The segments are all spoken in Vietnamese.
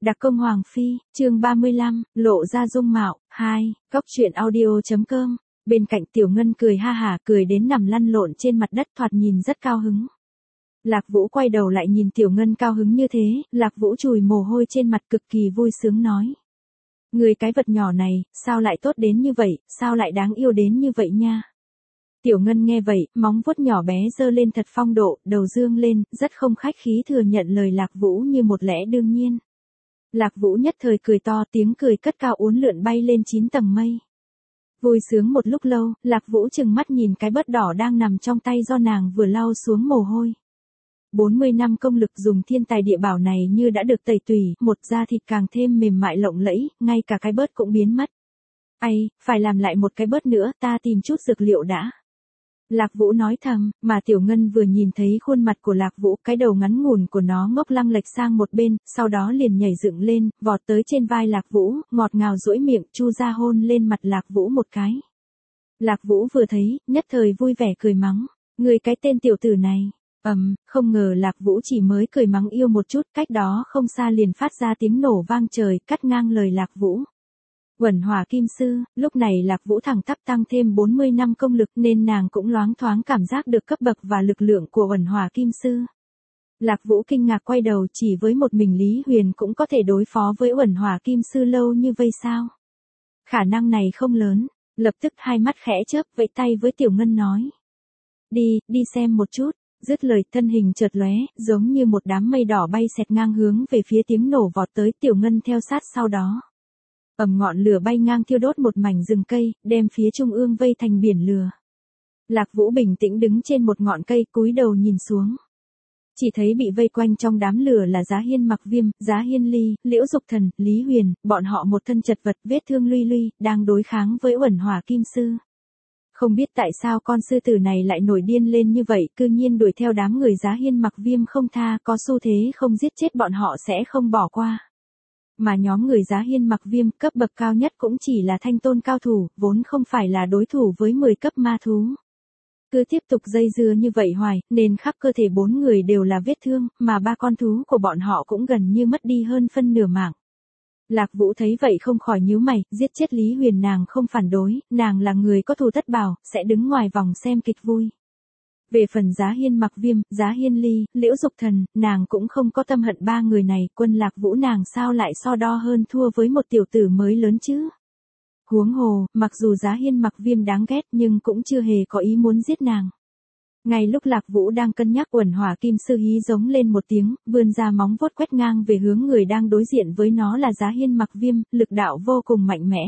Đặc công Hoàng Phi, chương 35, lộ ra dung mạo, 2, góc truyện audio.com. Bên cạnh Tiểu Ngân cười ha hả, cười đến nằm lăn lộn trên mặt đất, thoạt nhìn rất cao hứng. Lạc Vũ quay đầu lại nhìn Tiểu Ngân cao hứng như thế, Lạc Vũ chùi mồ hôi trên mặt, cực kỳ vui sướng nói. Người cái vật nhỏ này, sao lại tốt đến như vậy, sao lại đáng yêu đến như vậy nha. Tiểu Ngân nghe vậy, móng vuốt nhỏ bé giơ lên thật phong độ, đầu dương lên, rất không khách khí thừa nhận lời Lạc Vũ như một lẽ đương nhiên. Lạc Vũ nhất thời cười to, tiếng cười cất cao uốn lượn bay lên 9 tầng mây. Vui sướng một lúc lâu, Lạc Vũ trừng mắt nhìn cái bớt đỏ đang nằm trong tay do nàng vừa lau xuống mồ hôi. 40 năm công lực dùng thiên tài địa bảo này như đã được tẩy tùy, một da thịt càng thêm mềm mại lộng lẫy, ngay cả cái bớt cũng biến mất. Ai, phải làm lại một cái bớt nữa, ta tìm chút dược liệu đã. Lạc Vũ nói thầm, mà Tiểu Ngân vừa nhìn thấy khuôn mặt của Lạc Vũ, cái đầu ngắn ngủn của nó ngốc lăng lệch sang một bên, sau đó liền nhảy dựng lên, vọt tới trên vai Lạc Vũ, ngọt ngào duỗi miệng, chu ra hôn lên mặt Lạc Vũ một cái. Lạc Vũ vừa thấy, nhất thời vui vẻ cười mắng, người cái tên tiểu tử này. Không ngờ Lạc Vũ chỉ mới cười mắng yêu một chút, cách đó không xa liền phát ra tiếng nổ vang trời, cắt ngang lời Lạc Vũ. Uẩn Hỏa Kim Sư, lúc này Lạc Vũ thẳng tắp tăng thêm 40 năm công lực nên nàng cũng loáng thoáng cảm giác được cấp bậc và lực lượng của Uẩn Hỏa Kim Sư. Lạc Vũ kinh ngạc quay đầu, chỉ với một mình Lý Huyền cũng có thể đối phó với Uẩn Hỏa Kim Sư lâu như vây sao? Khả năng này không lớn, lập tức hai mắt khẽ chớp, vẫy tay với Tiểu Ngân nói. Đi xem một chút. Dứt lời, thân hình chợt lóe, giống như một đám mây đỏ bay xẹt ngang hướng về phía tiếng nổ vọt tới, Tiểu Ngân theo sát sau đó. Ngọn lửa bay ngang thiêu đốt một mảnh rừng cây, đem phía trung ương vây thành biển lửa. Lạc Vũ bình tĩnh đứng trên một ngọn cây, cúi đầu nhìn xuống. Chỉ thấy bị vây quanh trong đám lửa là Giá Hiên Mặc Viêm, Giá Hiên Ly, Liễu Dục Thần, Lý Huyền, bọn họ một thân chật vật, vết thương luy luy, đang đối kháng với Uẩn Hỏa Kim Sư. Không biết tại sao con sư tử này lại nổi điên lên như vậy, cư nhiên đuổi theo đám người Giá Hiên Mặc Viêm không tha, có xu thế không giết chết bọn họ sẽ không bỏ qua. Mà nhóm người Giá Hiên Mặc Viêm cấp bậc cao nhất cũng chỉ là thanh tôn cao thủ, vốn không phải là đối thủ với 10 cấp ma thú. Cứ tiếp tục dây dưa như vậy hoài, nên khắp cơ thể 4 người đều là vết thương, mà 3 con thú của bọn họ cũng gần như mất đi hơn phân nửa mạng. Lạc Vũ thấy vậy không khỏi nhíu mày, giết chết Lý Huyền nàng không phản đối, nàng là người có thù tất báo, sẽ đứng ngoài vòng xem kịch vui. Về phần Giá Hiên Mặc Viêm, Giá Hiên Ly, Liễu Dục Thần, nàng cũng không có tâm hận 3 người này, quân Lạc Vũ nàng sao lại so đo hơn thua với một tiểu tử mới lớn chứ. Huống hồ, mặc dù Giá Hiên Mặc Viêm đáng ghét nhưng cũng chưa hề có ý muốn giết nàng. Ngay lúc Lạc Vũ đang cân nhắc, Uẩn Hỏa Kim Sư hí giống lên một tiếng, vươn ra móng vuốt quét ngang về hướng người đang đối diện với nó là Giá Hiên Mặc Viêm, lực đạo vô cùng mạnh mẽ.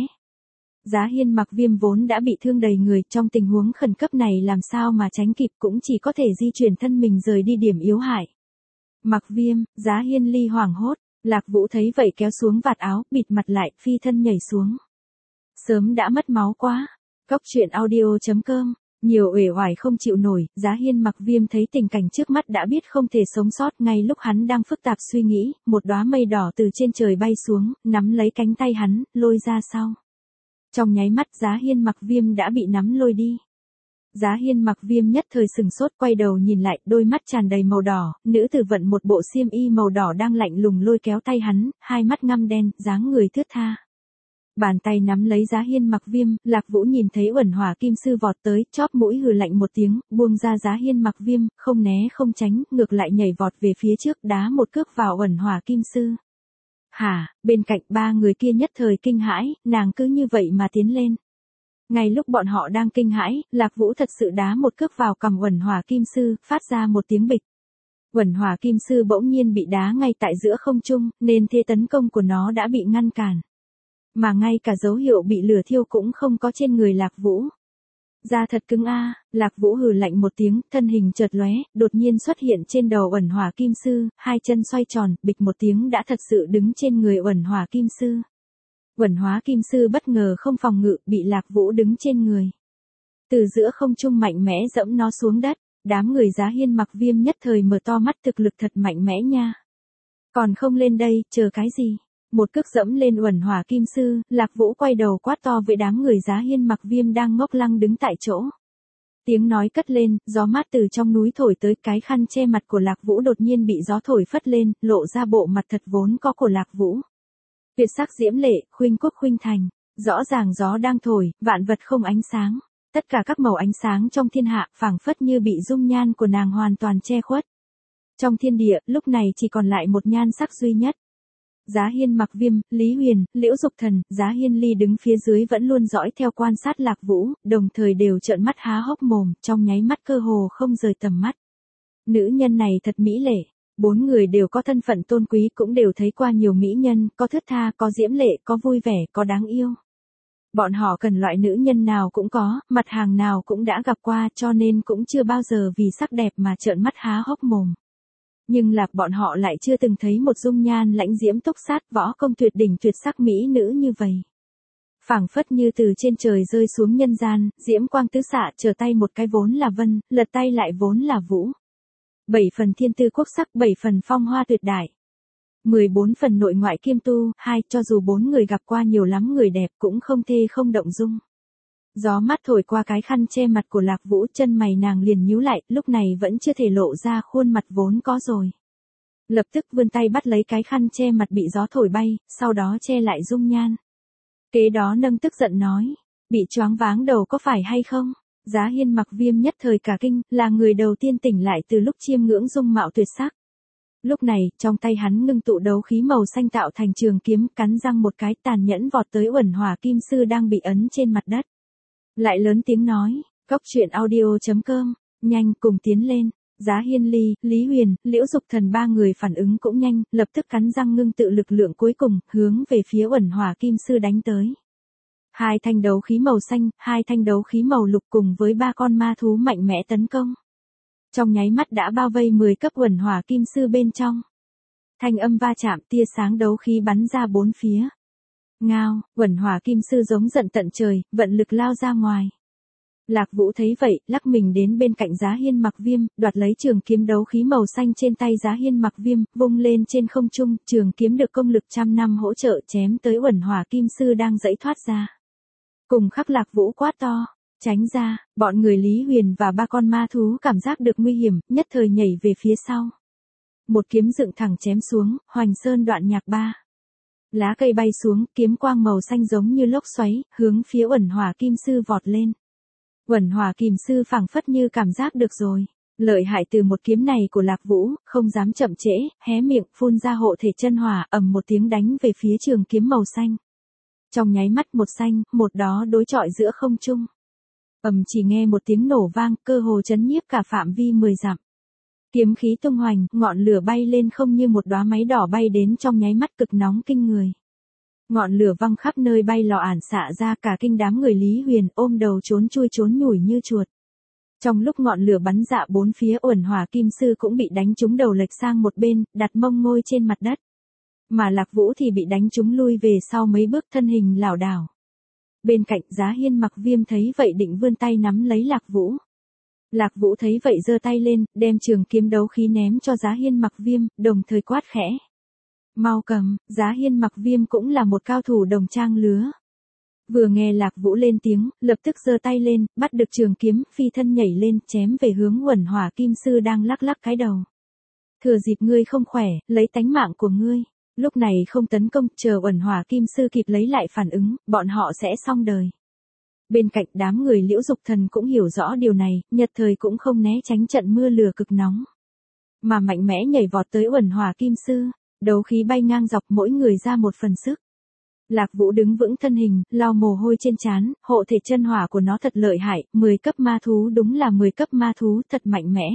Giá Hiên Mặc Viêm vốn đã bị thương đầy người, trong tình huống khẩn cấp này làm sao mà tránh kịp, cũng chỉ có thể di chuyển thân mình rời đi điểm yếu hại. Mặc Viêm, Giá Hiên Ly hoảng hốt, Lạc Vũ thấy vậy kéo xuống vạt áo, bịt mặt lại, phi thân nhảy xuống. Sớm đã mất máu quá. Góc truyện audio.com. Nhiều uể oải không chịu nổi, Giá Hiên Mặc Viêm thấy tình cảnh trước mắt đã biết không thể sống sót, ngay lúc hắn đang phức tạp suy nghĩ, một đóa mây đỏ từ trên trời bay xuống, nắm lấy cánh tay hắn, lôi ra sau. Trong nháy mắt Giá Hiên Mặc Viêm đã bị nắm lôi đi. Giá Hiên Mặc Viêm nhất thời sừng sốt, quay đầu nhìn lại, đôi mắt tràn đầy màu đỏ, nữ tử vận một bộ xiêm y màu đỏ đang lạnh lùng lôi kéo tay hắn, hai mắt ngăm đen, dáng người thướt tha. Bàn tay nắm lấy Giá Hiên Mặc Viêm, Lạc Vũ nhìn thấy Uẩn Hỏa Kim Sư vọt tới, chóp mũi hừ lạnh một tiếng, buông ra Giá Hiên Mặc Viêm, không né không tránh, ngược lại nhảy vọt về phía trước, đá một cước vào Uẩn Hỏa Kim Sư. Hả, bên cạnh 3 người kia nhất thời kinh hãi, nàng cứ như vậy mà tiến lên. Ngay lúc bọn họ đang kinh hãi, Lạc Vũ thật sự đá một cước vào cằm Uẩn Hỏa Kim Sư, phát ra một tiếng bịch. Uẩn Hỏa Kim Sư bỗng nhiên bị đá ngay tại giữa không trung, nên thế tấn công của nó đã bị ngăn cản. Mà ngay cả dấu hiệu bị lửa thiêu cũng không có trên người Lạc Vũ. Da thật cứng a. Lạc Vũ hừ lạnh một tiếng, thân hình chợt lóe, đột nhiên xuất hiện trên đầu Uẩn Hỏa Kim Sư, hai chân xoay tròn, bịch một tiếng đã thật sự đứng trên người Uẩn Hỏa Kim Sư. Uẩn Hỏa Kim Sư bất ngờ không phòng ngự, bị Lạc Vũ đứng trên người. Từ giữa không trung mạnh mẽ dẫm nó xuống đất, đám người Giá Hiên Mặc Viêm nhất thời mở to mắt, thực lực thật mạnh mẽ nha. Còn không lên đây, chờ cái gì? Một cước dẫm lên Uẩn Hỏa Kim Sư, Lạc Vũ quay đầu quát to với đám người Giá Hiên Mặc Viêm đang ngốc lăng đứng tại chỗ. Tiếng nói cất lên, gió mát từ trong núi thổi tới, cái khăn che mặt của Lạc Vũ đột nhiên bị gió thổi phất lên, lộ ra bộ mặt thật vốn có của Lạc Vũ. Tuyệt sắc diễm lệ, khuynh quốc khuynh thành, rõ ràng gió đang thổi, vạn vật không ánh sáng. Tất cả các màu ánh sáng trong thiên hạ, phảng phất như bị dung nhan của nàng hoàn toàn che khuất. Trong thiên địa, lúc này chỉ còn lại một nhan sắc duy nhất. Giá Hiên Mặc Viêm, Lý Huyền, Liễu Dục Thần, Giá Hiên Ly đứng phía dưới vẫn luôn dõi theo quan sát Lạc Vũ, đồng thời đều trợn mắt há hốc mồm, trong nháy mắt cơ hồ không rời tầm mắt. Nữ nhân này thật mỹ lệ, bốn người đều có thân phận tôn quý, cũng đều thấy qua nhiều mỹ nhân, có thướt tha, có diễm lệ, có vui vẻ, có đáng yêu. Bọn họ cần loại nữ nhân nào cũng có, mặt hàng nào cũng đã gặp qua, cho nên cũng chưa bao giờ vì sắc đẹp mà trợn mắt há hốc mồm. Nhưng là bọn họ lại chưa từng thấy một dung nhan lãnh diễm túc sát, võ công tuyệt đỉnh tuyệt sắc mỹ nữ như vậy. Phảng phất như từ trên trời rơi xuống nhân gian, diễm quang tứ xạ, trở tay một cái vốn là vân, lật tay lại vốn là vũ. 7 phần thiên tư quốc sắc, 7 phần phong hoa tuyệt đại. 14 phần nội ngoại kiêm tu, cho dù bốn người gặp qua nhiều lắm người đẹp cũng không thê không động dung. Gió mát thổi qua cái khăn che mặt của Lạc Vũ, chân mày nàng liền nhíu lại, lúc này vẫn chưa thể lộ ra khuôn mặt vốn có rồi. Lập tức vươn tay bắt lấy cái khăn che mặt bị gió thổi bay, sau đó che lại dung nhan. Kế đó nâng tức giận nói, bị choáng váng đầu có phải hay không? Giá Hiên Mặc Viêm nhất thời cả kinh, là người đầu tiên tỉnh lại từ lúc chiêm ngưỡng dung mạo tuyệt sắc. Lúc này, trong tay hắn ngưng tụ đấu khí màu xanh tạo thành trường kiếm, cắn răng một cái tàn nhẫn vọt tới Uẩn Hỏa Kim Sư đang bị ấn trên mặt đất. Lại lớn tiếng nói, Cốc Truyện Audio.com, nhanh cùng tiến lên. Giá Hiên Ly, Lý Huyền, Liễu Dục Thần ba người phản ứng cũng nhanh, lập tức cắn răng ngưng tự lực lượng cuối cùng, hướng về phía Uẩn Hỏa Kim Sư đánh tới. Hai thanh đấu khí màu xanh, hai thanh đấu khí màu lục cùng với ba con ma thú mạnh mẽ tấn công. Trong nháy mắt đã bao vây 10 cấp Uẩn Hỏa Kim Sư bên trong. Thanh âm va chạm, tia sáng đấu khí bắn ra bốn phía. Ngao, Uẩn Hỏa Kim Sư giống giận tận trời, vận lực lao ra ngoài. Lạc Vũ thấy vậy, lắc mình đến bên cạnh Giá Hiên Mặc Viêm, đoạt lấy trường kiếm đấu khí màu xanh trên tay Giá Hiên Mặc Viêm, vung lên trên không trung, trường kiếm được công lực trăm năm hỗ trợ chém tới Uẩn Hỏa Kim Sư đang giãy thoát ra. Cùng khắc Lạc Vũ quát to, tránh ra, bọn người Lý Huyền và ba con ma thú cảm giác được nguy hiểm, nhất thời nhảy về phía sau. Một kiếm dựng thẳng chém xuống, Hoành Sơn Đoạn Nhạc 3. Lá cây bay xuống, kiếm quang màu xanh giống như lốc xoáy, hướng phía Uẩn Hỏa Kim Sư vọt lên. Uẩn Hỏa Kim Sư phảng phất như cảm giác được rồi. Lợi hại từ một kiếm này của Lạc Vũ, không dám chậm trễ, hé miệng, phun ra hộ thể chân hỏa, ầm một tiếng đánh về phía trường kiếm màu xanh. Trong nháy mắt một xanh, một đó đối chọi giữa không trung. Chỉ nghe một tiếng nổ vang, cơ hồ chấn nhiếp cả phạm vi 10 dặm. Kiếm khí tung hoành, ngọn lửa bay lên không như một đóa máy đỏ bay đến trong nháy mắt cực nóng kinh người. Ngọn lửa văng khắp nơi bay lò ản xạ ra, cả kinh đám người Lý Huyền ôm đầu trốn chui trốn nhủi như chuột. Trong lúc ngọn lửa bắn dạ bốn phía, Uẩn Hỏa Kim Sư cũng bị đánh trúng đầu lệch sang một bên, đặt mông ngồi trên mặt đất. Mà Lạc Vũ thì bị đánh trúng lui về sau mấy bước, thân hình lảo đảo. Bên cạnh Giá Hiên Mặc Viêm thấy vậy định vươn tay nắm lấy Lạc Vũ. Lạc Vũ thấy vậy giơ tay lên, đem trường kiếm đấu khí ném cho Giá Hiên Mặc Viêm, đồng thời quát khẽ. Mau cầm, Giá Hiên Mặc Viêm cũng là một cao thủ đồng trang lứa. Vừa nghe Lạc Vũ lên tiếng, lập tức giơ tay lên, bắt được trường kiếm, phi thân nhảy lên, chém về hướng Uẩn Hỏa Kim Sư đang lắc lắc cái đầu. Thừa dịp ngươi không khỏe, lấy tánh mạng của ngươi. Lúc này không tấn công, chờ Uẩn Hỏa Kim Sư kịp lấy lại phản ứng, bọn họ sẽ xong đời. Bên cạnh đám người Liễu Dục Thần cũng hiểu rõ điều này, nhất thời cũng không né tránh trận mưa lửa cực nóng. Mà mạnh mẽ nhảy vọt tới Uẩn Hỏa Kim Sư, đấu khí bay ngang dọc mỗi người ra một phần sức. Lạc Vũ đứng vững thân hình, lau mồ hôi trên trán, hộ thể chân hỏa của nó thật lợi hại, 10 cấp ma thú đúng là 10 cấp ma thú, thật mạnh mẽ.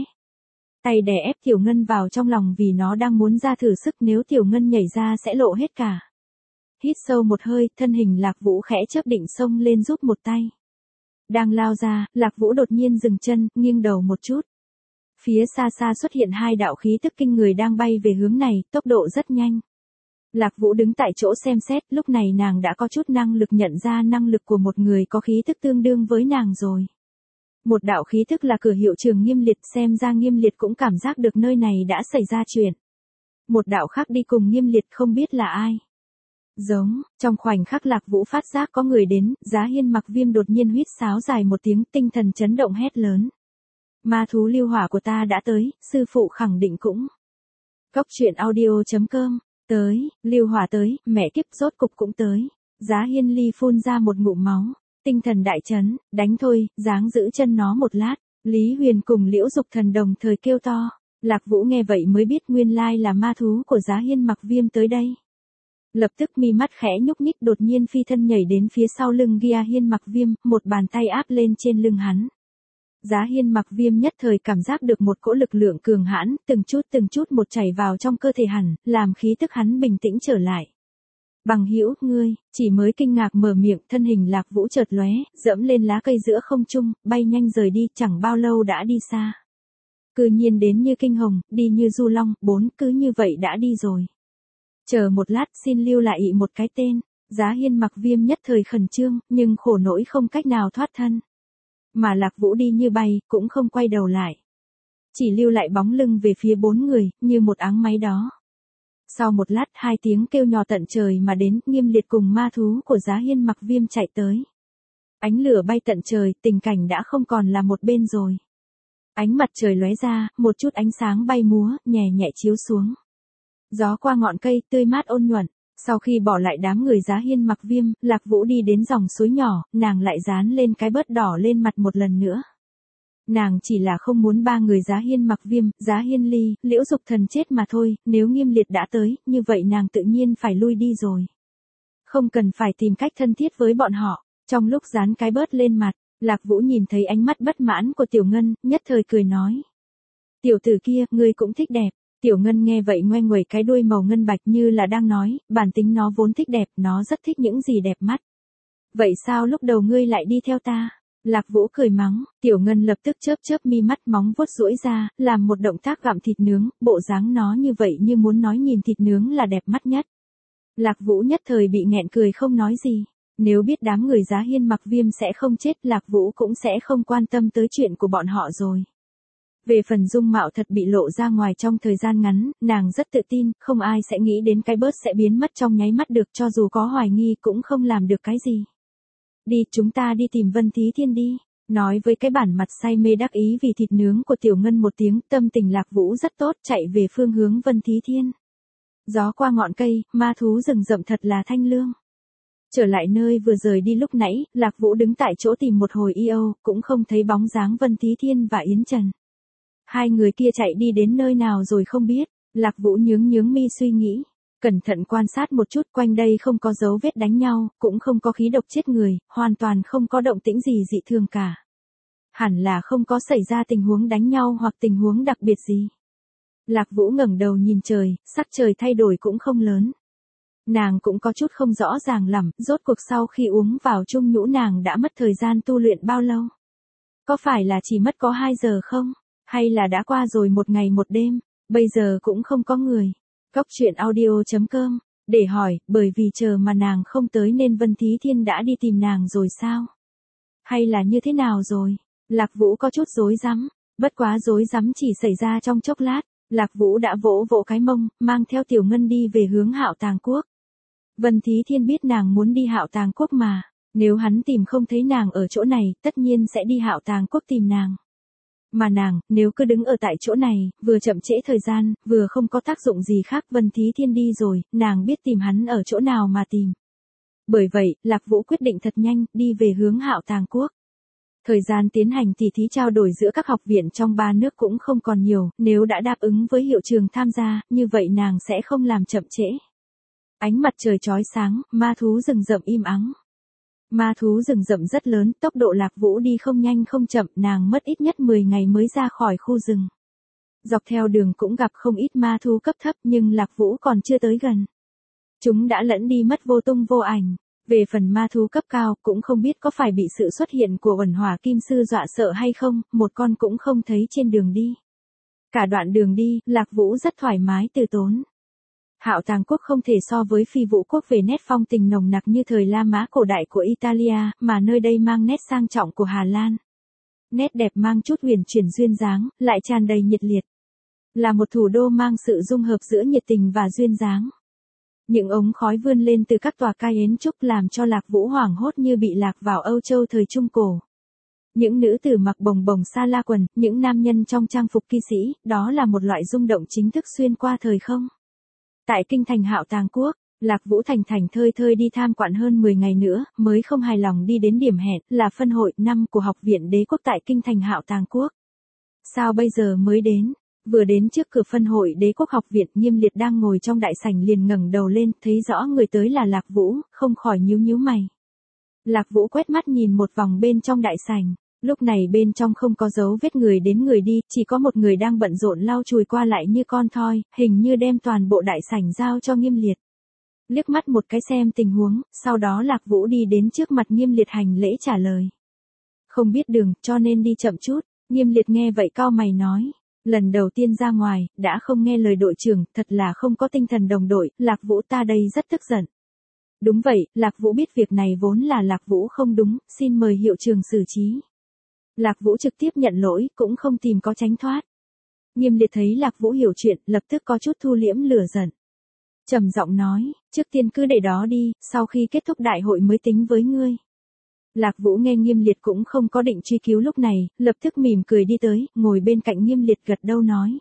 Tay đè ép Tiểu Ngân vào trong lòng vì nó đang muốn ra thử sức, nếu Tiểu Ngân nhảy ra sẽ lộ hết cả. Hít sâu một hơi, thân hình Lạc Vũ khẽ chớp định xông lên giúp một tay. Đang lao ra, Lạc Vũ đột nhiên dừng chân, nghiêng đầu một chút. Phía xa xa xuất hiện hai đạo khí tức kinh người đang bay về hướng này, tốc độ rất nhanh. Lạc Vũ đứng tại chỗ xem xét, lúc này nàng đã có chút năng lực nhận ra năng lực của một người có khí tức tương đương với nàng rồi. Một đạo khí tức là cửa hiệu Trường Nghiêm Liệt, xem ra Nghiêm Liệt cũng cảm giác được nơi này đã xảy ra chuyện. Một đạo khác đi cùng Nghiêm Liệt không biết là ai. Giống, trong khoảnh khắc Lạc Vũ phát giác có người đến, Giá Hiên Mặc Viêm đột nhiên huýt sáo dài một tiếng, tinh thần chấn động hét lớn. Ma thú lưu hỏa của ta đã tới, sư phụ khẳng định cũng. Cốc truyện audio.com, tới, lưu hỏa tới, mẹ kiếp rốt cục cũng tới. Giá Hiên Ly phun ra một ngụm máu, tinh thần đại chấn, đánh thôi, dáng giữ chân nó một lát. Lý Huyền cùng Liễu Dục Thần đồng thời kêu to. Lạc Vũ nghe vậy mới biết nguyên lai là ma thú của Giá Hiên Mặc Viêm tới đây. Lập tức mi mắt khẽ nhúc nhích, đột nhiên phi thân nhảy đến phía sau lưng Gia Hiên Mặc Viêm, một bàn tay áp lên trên lưng hắn. Giá Hiên Mặc Viêm nhất thời cảm giác được một cỗ lực lượng cường hãn, từng chút một chảy vào trong cơ thể hắn, làm khí tức hắn bình tĩnh trở lại. Bằng hữu, ngươi, chỉ mới kinh ngạc mở miệng, thân hình Lạc Vũ chợt lóe, dẫm lên lá cây giữa không trung, bay nhanh rời đi, chẳng bao lâu đã đi xa. Cư nhiên đến như kinh hồng, đi như du long, cứ như vậy đã đi rồi. Chờ một lát, xin lưu lại một cái tên. Giá Hiên Mặc Viêm nhất thời khẩn trương, nhưng khổ nỗi không cách nào thoát thân. Mà Lạc Vũ đi như bay, cũng không quay đầu lại. Chỉ lưu lại bóng lưng về phía 4 người, như một áng máy đó. Sau một lát, 2 tiếng kêu nhỏ tận trời mà đến, Nghiêm Liệt cùng ma thú của Giá Hiên Mặc Viêm chạy tới. Ánh lửa bay tận trời, tình cảnh đã không còn là một bên rồi. Ánh mặt trời lóe ra, một chút ánh sáng bay múa, nhẹ nhẹ chiếu xuống. Gió qua ngọn cây, tươi mát ôn nhuận. Sau khi bỏ lại đám người Giá Hiên Mặc Viêm, Lạc Vũ đi đến dòng suối nhỏ, nàng lại dán lên cái bớt đỏ lên mặt một lần nữa. Nàng chỉ là không muốn 3 người Giá Hiên Mặc Viêm, Giá Hiên Ly, Liễu Dục Thần chết mà thôi, nếu Nghiêm Liệt đã tới, như vậy nàng tự nhiên phải lui đi rồi. Không cần phải tìm cách thân thiết với bọn họ. Trong lúc dán cái bớt lên mặt, Lạc Vũ nhìn thấy ánh mắt bất mãn của Tiểu Ngân, nhất thời cười nói. Tiểu tử kia, ngươi cũng thích đẹp. Tiểu Ngân nghe vậy ngoe nguẩy cái đuôi màu ngân bạch như là đang nói, bản tính nó vốn thích đẹp, nó rất thích những gì đẹp mắt. Vậy sao lúc đầu ngươi lại đi theo ta? Lạc Vũ cười mắng, Tiểu Ngân lập tức chớp mi mắt, móng vuốt duỗi ra, làm một động tác gặm thịt nướng, bộ dáng nó như vậy như muốn nói nhìn thịt nướng là đẹp mắt nhất. Lạc Vũ nhất thời bị nghẹn cười không nói gì. Nếu biết đám người Giá Hiên Mặc Viêm sẽ không chết, Lạc Vũ cũng sẽ không quan tâm tới chuyện của bọn họ rồi. Về phần dung mạo thật bị lộ ra ngoài trong thời gian ngắn, nàng rất tự tin, không ai sẽ nghĩ đến cái bớt sẽ biến mất trong nháy mắt được, cho dù có hoài nghi cũng không làm được cái gì. Đi, chúng ta đi tìm Vân Thí Thiên đi. Nói với cái bản mặt say mê đắc ý vì thịt nướng của Tiểu Ngân một tiếng, tâm tình Lạc Vũ rất tốt, chạy về phương hướng Vân Thí Thiên. Gió qua ngọn cây, ma thú rừng rậm thật là thanh lương. Trở lại nơi vừa rời đi lúc nãy, Lạc Vũ đứng tại chỗ tìm một hồi cũng không thấy bóng dáng Vân Thí Thiên và Yến Trần. 2 người kia chạy đi đến nơi nào rồi không biết. Lạc Vũ nhướng mi suy nghĩ. Cẩn thận quan sát một chút, quanh đây không có dấu vết đánh nhau, cũng không có khí độc chết người, hoàn toàn không có động tĩnh gì dị thường cả. Hẳn là không có xảy ra tình huống đánh nhau hoặc tình huống đặc biệt gì. Lạc Vũ ngẩng đầu nhìn trời, sắc trời thay đổi cũng không lớn. Nàng cũng có chút không rõ ràng lắm, rốt cuộc sau khi uống vào chung nhũ nàng đã mất thời gian tu luyện bao lâu? Có phải là chỉ mất có 2 giờ không? Hay là đã qua rồi 1 ngày 1 đêm, bây giờ cũng không có người. Cốc truyện audio.com, để hỏi, bởi vì chờ mà nàng không tới nên Vân Thí Thiên đã đi tìm nàng rồi sao? Hay là như thế nào rồi? Lạc Vũ có chút rối rắm, bất quá rối rắm chỉ xảy ra trong chốc lát, Lạc Vũ đã vỗ vỗ cái mông, mang theo Tiểu Ngân đi về hướng Hạo Tàng Quốc. Vân Thí Thiên biết nàng muốn đi Hạo Tàng Quốc mà, nếu hắn tìm không thấy nàng ở chỗ này, tất nhiên sẽ đi Hạo Tàng Quốc tìm nàng. Mà nàng, nếu cứ đứng ở tại chỗ này, vừa chậm trễ thời gian, vừa không có tác dụng gì khác, Vân Thí Thiên đi rồi, nàng biết tìm hắn ở chỗ nào mà tìm. Bởi vậy, Lạc Vũ quyết định thật nhanh, đi về hướng Hạo Tàng Quốc. Thời gian tiến hành tỉ thí trao đổi giữa các học viện trong 3 nước cũng không còn nhiều, nếu đã đáp ứng với hiệu trường tham gia, như vậy nàng sẽ không làm chậm trễ. Ánh mặt trời chói sáng, ma thú rừng rậm im ắng. Ma thú rừng rậm rất lớn, tốc độ Lạc Vũ đi không nhanh không chậm, nàng mất ít nhất 10 ngày mới ra khỏi khu rừng. Dọc theo đường cũng gặp không ít ma thú cấp thấp nhưng Lạc Vũ còn chưa tới gần. Chúng đã lẫn đi mất vô tung vô ảnh. Về phần ma thú cấp cao, cũng không biết có phải bị sự xuất hiện của Uẩn Hỏa Kim Sư dọa sợ hay không, một con cũng không thấy trên đường đi. Cả đoạn đường đi, Lạc Vũ rất thoải mái từ tốn. Hạo Tàng Quốc không thể so với Phi Vũ Quốc về nét phong tình nồng nặc như thời La Mã cổ đại của Italia, mà nơi đây mang nét sang trọng của Hà Lan. Nét đẹp mang chút huyền chuyển duyên dáng, lại tràn đầy nhiệt liệt. Là một thủ đô mang sự dung hợp giữa nhiệt tình và duyên dáng. Những ống khói vươn lên từ các tòa cai yến trúc làm cho Lạc Vũ hoảng hốt như bị lạc vào Âu Châu thời Trung Cổ. Những nữ tử mặc bồng bồng sa la quần, những nam nhân trong trang phục kỵ sĩ, đó là một loại rung động chính thức xuyên qua thời không. Tại kinh thành Hạo Tàng Quốc, Lạc Vũ thành thành thơi thơi đi tham quan hơn 10 ngày nữa, mới không hài lòng đi đến điểm hẹn là phân hội năm của Học viện Đế quốc tại kinh thành Hạo Tàng Quốc. Sao bây giờ mới đến? Vừa đến trước cửa phân hội Đế quốc học viện, Nghiêm Liệt đang ngồi trong đại sảnh liền ngẩng đầu lên, thấy rõ người tới là Lạc Vũ, không khỏi nhíu nhíu mày. Lạc Vũ quét mắt nhìn một vòng bên trong đại sảnh, lúc này bên trong không có dấu vết người đến người đi, chỉ có một người đang bận rộn lau chùi qua lại như con thoi, hình như đem toàn bộ đại sảnh giao cho Nghiêm Liệt. Liếc mắt một cái xem tình huống, sau đó Lạc Vũ đi đến trước mặt Nghiêm Liệt hành lễ trả lời. Không biết đường, cho nên đi chậm chút. Nghiêm Liệt nghe vậy cau mày nói. Lần đầu tiên ra ngoài, đã không nghe lời đội trưởng, thật là không có tinh thần đồng đội, Lạc Vũ ta đây rất tức giận. Đúng vậy, Lạc Vũ biết việc này vốn là Lạc Vũ không đúng, xin mời hiệu trưởng xử trí. Lạc Vũ trực tiếp nhận lỗi, cũng không tìm có tránh thoát. Nghiêm Liệt thấy Lạc Vũ hiểu chuyện, lập tức có chút thu liễm lửa giận. Trầm giọng nói, trước tiên cứ để đó đi, sau khi kết thúc đại hội mới tính với ngươi. Lạc Vũ nghe Nghiêm Liệt cũng không có định truy cứu lúc này, lập tức mỉm cười đi tới, ngồi bên cạnh Nghiêm Liệt gật đầu nói.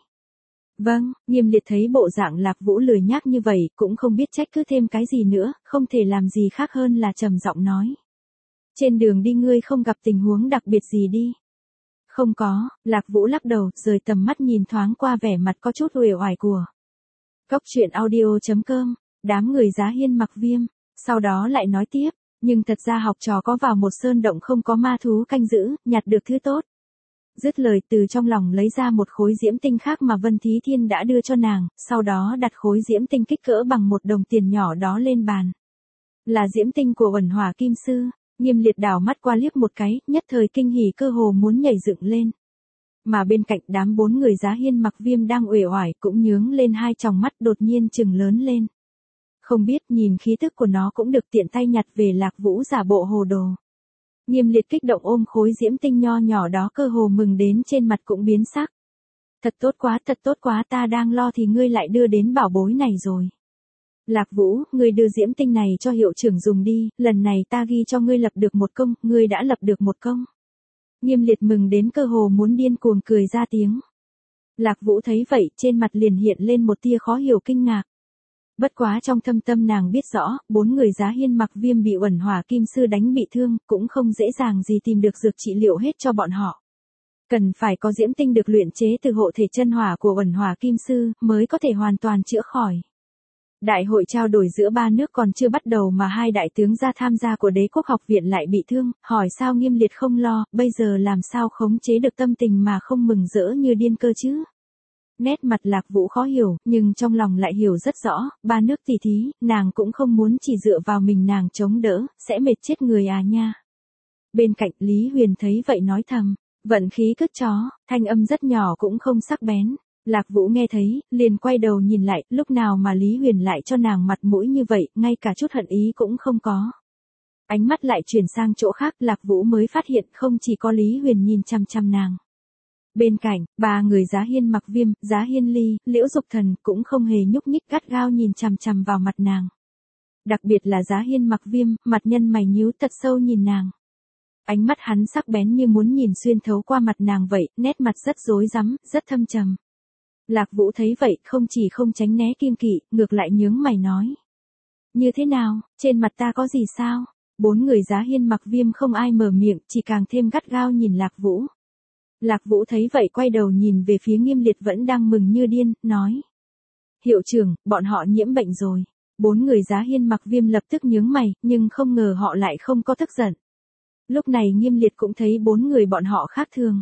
Vâng, Nghiêm Liệt thấy bộ dạng Lạc Vũ lười nhác như vậy, cũng không biết trách cứ thêm cái gì nữa, không thể làm gì khác hơn là trầm giọng nói. Trên đường đi ngươi không gặp tình huống đặc biệt gì đi. Không có, Lạc Vũ lắc đầu, rời tầm mắt nhìn thoáng qua vẻ mặt có chút uể oải của. Cốc truyện audio.com, đám người Giá Hiên Mặc Viêm, sau đó lại nói tiếp, nhưng thật ra học trò có vào một sơn động không có ma thú canh giữ, nhặt được thứ tốt. Dứt lời từ trong lòng lấy ra một khối diễm tinh khác mà Vân Thí Thiên đã đưa cho nàng, sau đó đặt khối diễm tinh kích cỡ bằng một đồng tiền nhỏ đó lên bàn. Là diễm tinh của Uẩn Hỏa Kim Sư. Nghiêm Liệt đảo mắt qua liếc một cái, nhất thời kinh hỉ cơ hồ muốn nhảy dựng lên. Mà bên cạnh đám 4 người Giá Hiên Mặc Viêm đang uể oải cũng nhướng lên hai tròng mắt đột nhiên trừng lớn lên. Không biết nhìn khí tức của nó cũng được tiện tay nhặt về. Lạc Vũ giả bộ hồ đồ. Nghiêm Liệt kích động ôm khối diễm tinh nho nhỏ đó cơ hồ mừng đến trên mặt cũng biến sắc. Thật tốt quá, ta đang lo thì ngươi lại đưa đến bảo bối này rồi. Lạc Vũ, ngươi đưa diễm tinh này cho hiệu trưởng dùng đi, lần này ta ghi cho ngươi lập được một công, ngươi đã lập được một công. Nghiêm Liệt mừng đến cơ hồ muốn điên cuồng cười ra tiếng. Lạc Vũ thấy vậy, trên mặt liền hiện lên một tia khó hiểu kinh ngạc. Bất quá trong thâm tâm nàng biết rõ, 4 người Giá Hiên Mặc Viêm bị Uẩn Hỏa Kim Sư đánh bị thương, cũng không dễ dàng gì tìm được dược trị liệu hết cho bọn họ. Cần phải có diễm tinh được luyện chế từ hộ thể chân hỏa của Uẩn Hỏa Kim Sư, mới có thể hoàn toàn chữa khỏi. Đại hội trao đổi giữa ba nước còn chưa bắt đầu mà hai đại tướng gia tham gia của Đế quốc học viện lại bị thương, hỏi sao Nghiêm Liệt không lo, bây giờ làm sao khống chế được tâm tình mà không mừng rỡ như điên cơ chứ. Nét mặt Lạc Vũ khó hiểu, nhưng trong lòng lại hiểu rất rõ, ba nước tỷ thí, nàng cũng không muốn chỉ dựa vào mình nàng chống đỡ, sẽ mệt chết người à nha. Bên cạnh Lý Huyền thấy vậy nói thầm, vận khí cứt chó, thanh âm rất nhỏ cũng không sắc bén. Lạc Vũ nghe thấy, liền quay đầu nhìn lại, lúc nào mà Lý Huyền lại cho nàng mặt mũi như vậy, ngay cả chút hận ý cũng không có. Ánh mắt lại chuyển sang chỗ khác, Lạc Vũ mới phát hiện không chỉ có Lý Huyền nhìn chăm chăm nàng. Bên cạnh, 3 người Giá Hiên Mặc Viêm, Giá Hiên Ly, Liễu Dục Thần cũng không hề nhúc nhích gắt gao nhìn chằm chằm vào mặt nàng. Đặc biệt là Giá Hiên Mặc Viêm, mặt nhân mày nhíu thật sâu nhìn nàng. Ánh mắt hắn sắc bén như muốn nhìn xuyên thấu qua mặt nàng vậy, nét mặt rất rối rắm, rất thâm trầm. Lạc Vũ thấy vậy, không chỉ không tránh né kiêng kỵ, ngược lại nhướng mày nói. Như thế nào, trên mặt ta có gì sao? 4 người Giá Hiên Mặc Viêm không ai mở miệng, chỉ càng thêm gắt gao nhìn Lạc Vũ. Lạc Vũ thấy vậy quay đầu nhìn về phía Nghiêm Liệt vẫn đang mừng như điên, nói. Hiệu trưởng, bọn họ nhiễm bệnh rồi. 4 người Giá Hiên Mặc Viêm lập tức nhướng mày, nhưng không ngờ họ lại không có tức giận. Lúc này Nghiêm Liệt cũng thấy 4 người bọn họ khác thường.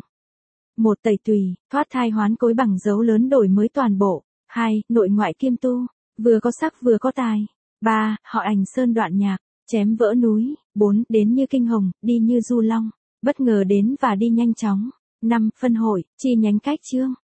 1. Tẩy tùy, thoát thai hoán cối bằng dấu lớn đổi mới toàn bộ. 2. Nội ngoại kiêm tu, vừa có sắc vừa có tài. 3. Họ Ảnh Sơn đoạn nhạc, chém vỡ núi. 4. Đến như kinh hồng, đi như du long, bất ngờ đến và đi nhanh chóng. 5. Phân hội, chi nhánh cách chương.